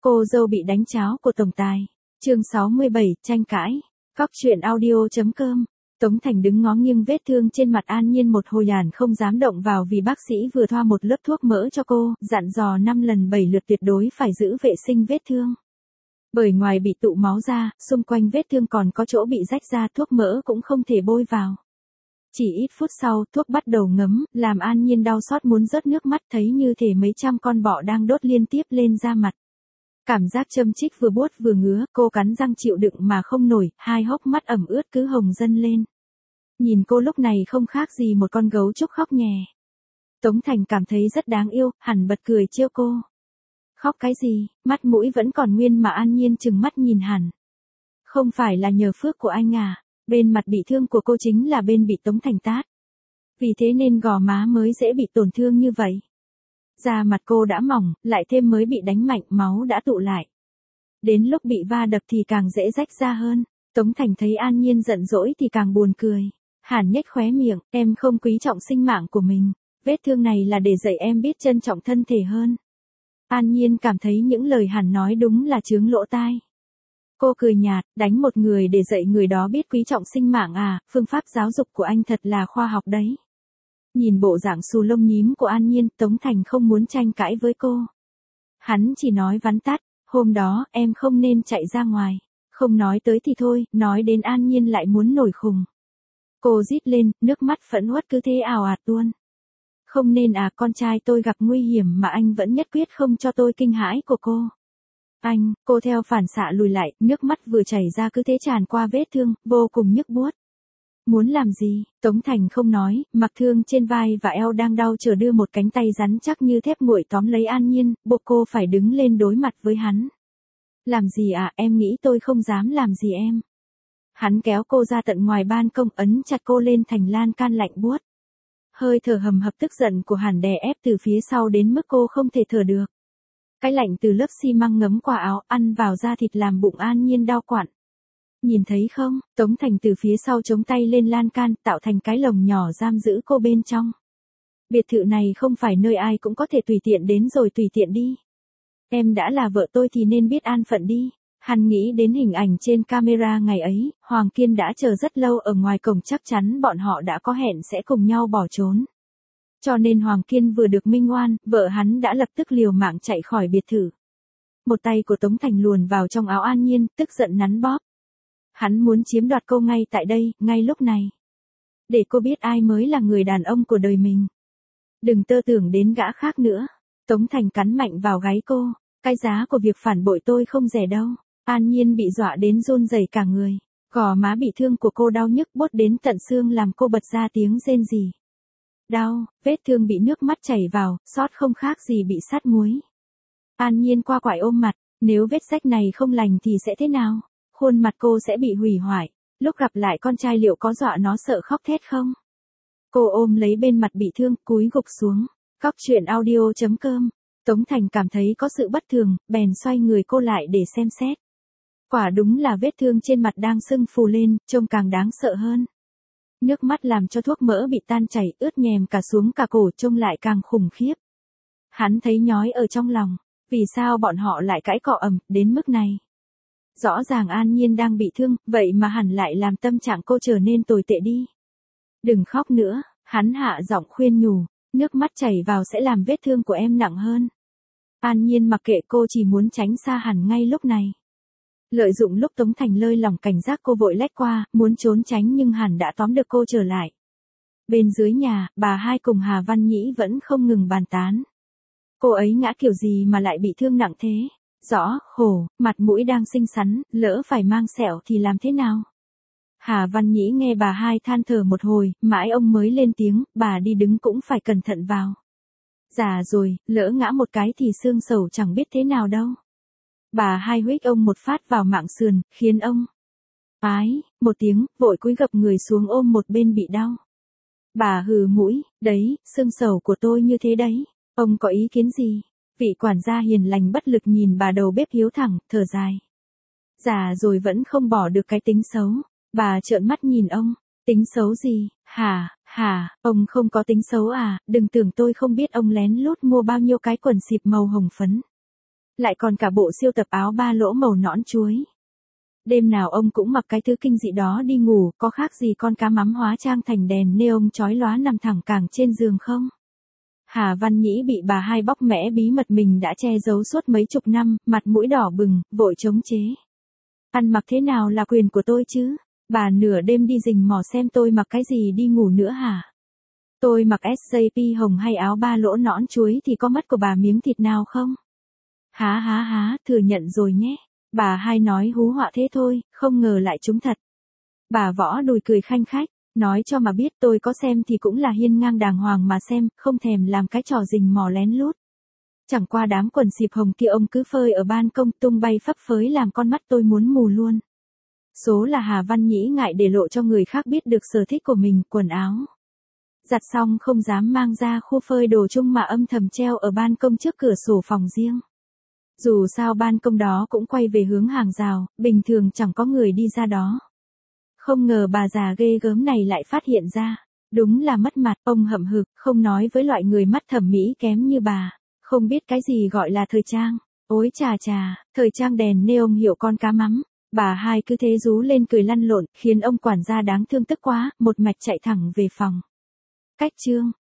Cô dâu bị đánh cháo của tổng tài. Chương 67, tranh cãi. Cóc truyện audio.com. Tống Thành đứng ngó nghiêng vết thương trên mặt An Nhiên một hồi không dám động vào vì bác sĩ vừa thoa một lớp thuốc mỡ cho cô, dặn dò 5 lần 7 lượt tuyệt đối phải giữ vệ sinh vết thương. Bởi ngoài bị tụ máu ra, xung quanh vết thương còn có chỗ bị rách ra, thuốc mỡ cũng không thể bôi vào. Chỉ ít phút sau, thuốc bắt đầu ngấm, làm An Nhiên đau xót muốn rớt nước mắt, thấy như thể mấy trăm con bọ đang đốt liên tiếp lên da mặt. Cảm giác châm chích vừa buốt vừa ngứa, cô cắn răng chịu đựng mà không nổi, hai hốc mắt ẩm ướt cứ hồng dâng lên. Nhìn cô lúc này không khác gì một con gấu trúc khóc nhè. Tống Thành cảm thấy rất đáng yêu, hẳn bật cười trêu cô. Khóc cái gì, mắt mũi vẫn còn nguyên mà An Nhiên trừng mắt nhìn hẳn. Không phải là nhờ phước của anh à, bên mặt bị thương của cô chính là bên bị Tống Thành tát. Vì thế nên gò má mới dễ bị tổn thương như vậy. Da mặt cô đã mỏng, lại thêm mới bị đánh mạnh, máu đã tụ lại. Đến lúc bị va đập thì càng dễ rách ra hơn. Tống Thành thấy An Nhiên giận dỗi thì càng buồn cười. Hàn nhếch khóe miệng, em không quý trọng sinh mạng của mình. Vết thương này là để dạy em biết trân trọng thân thể hơn. An Nhiên cảm thấy những lời Hàn nói đúng là chướng lỗ tai. Cô cười nhạt, đánh một người để dạy người đó biết quý trọng sinh mạng à, phương pháp giáo dục của anh thật là khoa học đấy. Nhìn bộ dạng xù lông nhím của An Nhiên, Tống Thành không muốn tranh cãi với cô. Hắn chỉ nói vắn tắt, hôm đó em không nên chạy ra ngoài. Không nói tới thì thôi, nói đến An Nhiên lại muốn nổi khùng. Cô rít lên, nước mắt phẫn uất cứ thế ào ạt tuôn. Không nên à, con trai tôi gặp nguy hiểm mà anh vẫn nhất quyết không cho tôi kinh hãi của cô. Anh, cô theo phản xạ lùi lại, nước mắt vừa chảy ra cứ thế tràn qua vết thương, vô cùng nhức buốt. Muốn làm gì? Tống Thành không nói, mặc thương trên vai và eo đang đau chờ đưa một cánh tay rắn chắc như thép nguội tóm lấy An Nhiên, buộc cô phải đứng lên đối mặt với hắn. Làm gì à, em nghĩ tôi không dám làm gì em. Hắn kéo cô ra tận ngoài ban công, ấn chặt cô lên thành lan can lạnh buốt. Hơi thở hầm hập tức giận của Hàn đè ép từ phía sau đến mức cô không thể thở được. Cái lạnh từ lớp xi măng ngấm qua áo ăn vào da thịt làm bụng An Nhiên đau quặn. Nhìn thấy không, Tống Thành từ phía sau chống tay lên lan can tạo thành cái lồng nhỏ giam giữ cô bên trong. Biệt thự này không phải nơi ai cũng có thể tùy tiện đến rồi tùy tiện đi. Em đã là vợ tôi thì nên biết an phận đi. Hắn nghĩ đến hình ảnh trên camera ngày ấy, Hoàng Kiên đã chờ rất lâu ở ngoài cổng, chắc chắn bọn họ đã có hẹn sẽ cùng nhau bỏ trốn. Cho nên Hoàng Kiên vừa được minh oan, vợ hắn đã lập tức liều mạng chạy khỏi biệt thự. Một tay của Tống Thành luồn vào trong áo An Nhiên, tức giận nắn bóp. Hắn muốn chiếm đoạt cô ngay tại đây, ngay lúc này. Để cô biết ai mới là người đàn ông của đời mình. Đừng tơ tưởng đến gã khác nữa. Tống Thành cắn mạnh vào gáy cô. Cái giá của việc phản bội tôi không rẻ đâu. An Nhiên bị dọa đến run rẩy cả người. Gò má bị thương của cô đau nhức buốt đến tận xương làm cô bật ra tiếng rên rỉ. Đau, vết thương bị nước mắt chảy vào, xót không khác gì bị sắt muối. An Nhiên qua quải ôm mặt, nếu vết rách này không lành thì sẽ thế nào? Khuôn mặt cô sẽ bị hủy hoại. Lúc gặp lại con trai liệu có dọa nó sợ khóc thét không? Cô ôm lấy bên mặt bị thương, cúi gục xuống. Cóc truyện audio.com. Tống Thành cảm thấy có sự bất thường, bèn xoay người cô lại để xem xét. Quả đúng là vết thương trên mặt đang sưng phù lên, trông càng đáng sợ hơn. Nước mắt làm cho thuốc mỡ bị tan chảy, ướt nhèm cả xuống cả cổ, trông lại càng khủng khiếp. Hắn thấy nhói ở trong lòng. Vì sao bọn họ lại cãi cọ ầm đến mức này? Rõ ràng An Nhiên đang bị thương, vậy mà hẳn lại làm tâm trạng cô trở nên tồi tệ đi. Đừng khóc nữa, hắn hạ giọng khuyên nhủ, nước mắt chảy vào sẽ làm vết thương của em nặng hơn. An Nhiên mặc kệ cô, chỉ muốn tránh xa hẳn ngay lúc này. Lợi dụng lúc Tống Thành lơi lỏng cảnh giác, cô vội lách qua, muốn trốn tránh nhưng hẳn đã tóm được cô trở lại. Bên dưới nhà, bà Hai cùng Hà Văn Nhĩ vẫn không ngừng bàn tán. Cô ấy ngã kiểu gì mà lại bị thương nặng thế? Rõ, khổ, mặt mũi đang xinh xắn, lỡ phải mang sẹo thì làm thế nào? Hà Văn Nhĩ nghe bà Hai than thở một hồi, mãi ông mới lên tiếng, bà đi đứng cũng phải cẩn thận vào. Già rồi, lỡ ngã một cái thì xương sầu chẳng biết thế nào đâu. Bà Hai huých ông một phát vào mảng sườn, khiến ông ái, một tiếng, vội cúi gập người xuống ôm một bên bị đau. Bà hừ mũi, đấy, xương sầu của tôi như thế đấy, ông có ý kiến gì? Vị quản gia hiền lành bất lực nhìn bà đầu bếp hiếu thẳng, thở dài. Già rồi vẫn không bỏ được cái tính xấu. Bà trợn mắt nhìn ông. Tính xấu gì? Hả, ông không có tính xấu à? Đừng tưởng tôi không biết ông lén lút mua bao nhiêu cái quần xịp màu hồng phấn. Lại còn cả bộ siêu tập áo ba lỗ màu nõn chuối. Đêm nào ông cũng mặc cái thứ kinh dị đó đi ngủ, có khác gì con cá mắm hóa trang thành đèn neon chói lóa nằm thẳng cẳng trên giường không? Hà Văn Nhĩ bị bà hai bóc mẽ bí mật mình đã che giấu suốt mấy chục năm, mặt mũi đỏ bừng, vội chống chế. Ăn mặc thế nào là quyền của tôi chứ? Bà nửa đêm đi rình mò xem tôi mặc cái gì đi ngủ nữa hả? Tôi mặc SJP hồng hay áo ba lỗ nõn chuối thì có mất của bà miếng thịt nào không? Há, thừa nhận rồi nhé. Bà hai nói hú họa thế thôi, không ngờ lại trúng thật. Bà Võ đùi cười khanh khách, nói cho mà biết tôi có xem thì cũng là hiên ngang đàng hoàng mà xem, không thèm làm cái trò rình mò lén lút. Chẳng qua đám quần xịp hồng kia ông cứ phơi ở ban công tung bay phấp phới làm con mắt tôi muốn mù luôn. Số là Hà Văn Nhĩ ngại để lộ cho người khác biết được sở thích của mình, quần áo giặt xong không dám mang ra khu phơi đồ chung mà âm thầm treo ở ban công trước cửa sổ phòng riêng. Dù sao ban công đó cũng quay về hướng hàng rào, bình thường chẳng có người đi ra đó. Không ngờ bà già ghê gớm này lại phát hiện ra. Đúng là mất mặt, ông hậm hực, không nói với loại người mắt thẩm mỹ kém như bà. Không biết cái gì gọi là thời trang. Ôi chà, thời trang đèn neon hiệu con cá mắm. Bà hai cứ thế rú lên cười lăn lộn, khiến ông quản gia đáng thương tức quá, một mạch chạy thẳng về phòng. Cách chương